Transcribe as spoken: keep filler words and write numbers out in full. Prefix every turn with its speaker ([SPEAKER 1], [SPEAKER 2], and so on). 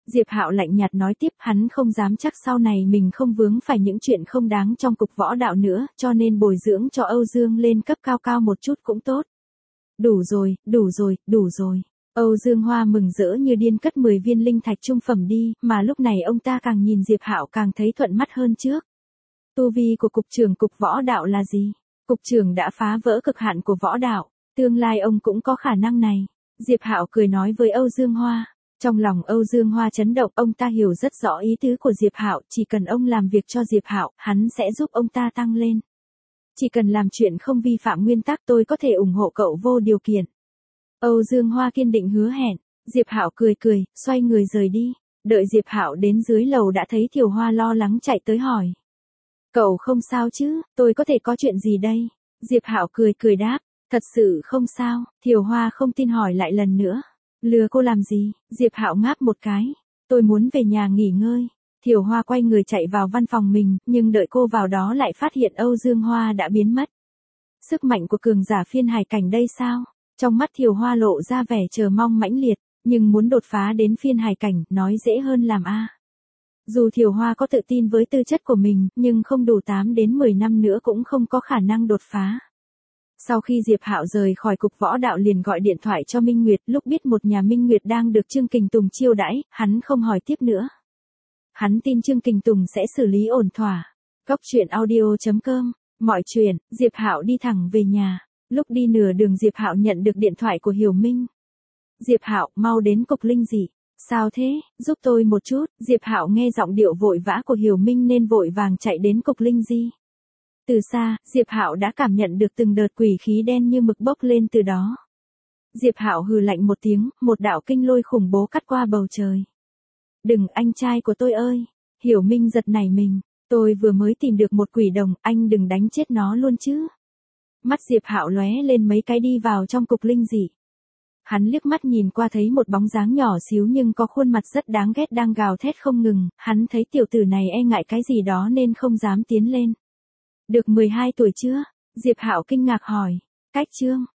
[SPEAKER 1] Diệp Hạo lạnh nhạt nói tiếp, hắn không dám chắc sau này mình không vướng phải những chuyện không đáng trong cục võ đạo nữa, cho nên bồi dưỡng cho Âu Dương lên cấp cao cao một chút cũng tốt. Đủ rồi, đủ rồi, đủ rồi. Âu Dương Hoa mừng rỡ như điên cất mười viên linh thạch trung phẩm đi, mà lúc này ông ta càng nhìn Diệp Hạo càng thấy thuận mắt hơn trước. Tu vi của cục trưởng cục võ đạo là gì? Cục trưởng đã phá vỡ cực hạn của võ đạo, tương lai ông cũng có khả năng này. Diệp Hạo cười nói với Âu Dương Hoa. Trong lòng Âu Dương Hoa chấn động, ông ta hiểu rất rõ ý tứ của Diệp Hạo, chỉ cần ông làm việc cho Diệp Hạo, hắn sẽ giúp ông ta tăng lên. Chỉ cần làm chuyện không vi phạm nguyên tắc, tôi có thể ủng hộ cậu vô điều kiện. Âu Dương Hoa kiên định hứa hẹn. Diệp Hạo cười cười, xoay người rời đi. Đợi Diệp Hạo đến dưới lầu đã thấy Thiều Hoa lo lắng chạy tới hỏi. Cậu không sao chứ, tôi có thể có chuyện gì đây? Diệp Hạo cười cười đáp, thật sự không sao. Thiều Hoa không tin hỏi lại lần nữa. Lừa cô làm gì? Diệp Hạo ngáp một cái. Tôi muốn về nhà nghỉ ngơi. Thiều Hoa quay người chạy vào văn phòng mình, nhưng đợi cô vào đó lại phát hiện Âu Dương Hoa đã biến mất. Sức mạnh của cường giả phiên hải cảnh đây sao? Trong mắt Thiều Hoa lộ ra vẻ chờ mong mãnh liệt, nhưng muốn đột phá đến phiên hải cảnh, nói dễ hơn làm a. Dù Thiều Hoa có tự tin với tư chất của mình, nhưng không đủ tám đến mười năm nữa cũng không có khả năng đột phá. Sau khi Diệp Hạo rời khỏi cục võ đạo liền gọi điện thoại cho Minh Nguyệt, lúc biết một nhà Minh Nguyệt đang được Trương Kình Tùng chiêu đãi, hắn không hỏi tiếp nữa. Hắn tin Trương Kình Tùng sẽ xử lý ổn thỏa. Cốc truyện audio chấm com, mọi chuyện, Diệp Hạo đi thẳng về nhà. Lúc đi nửa đường Diệp Hạo nhận được điện thoại của Hiểu Minh. Diệp Hạo, mau đến cục linh dị. Sao thế, giúp tôi một chút. Diệp Hạo nghe giọng điệu vội vã của Hiểu Minh nên vội vàng chạy đến cục linh dị. Từ xa, Diệp Hạo đã cảm nhận được từng đợt quỷ khí đen như mực bốc lên từ đó. Diệp Hạo hừ lạnh một tiếng, một đạo kinh lôi khủng bố cắt qua bầu trời. Đừng, anh trai của tôi ơi. Hiểu Minh giật nảy mình. Tôi vừa mới tìm được một quỷ đồng, anh đừng đánh chết nó luôn chứ. Mắt Diệp Hạo lóe lên mấy cái đi vào trong cục linh dị. Hắn liếc mắt nhìn qua thấy một bóng dáng nhỏ xíu nhưng có khuôn mặt rất đáng ghét đang gào thét không ngừng, hắn thấy tiểu tử này e ngại cái gì đó nên không dám tiến lên. Được mười hai tuổi chưa? Diệp Hạo kinh ngạc hỏi. Cách chương,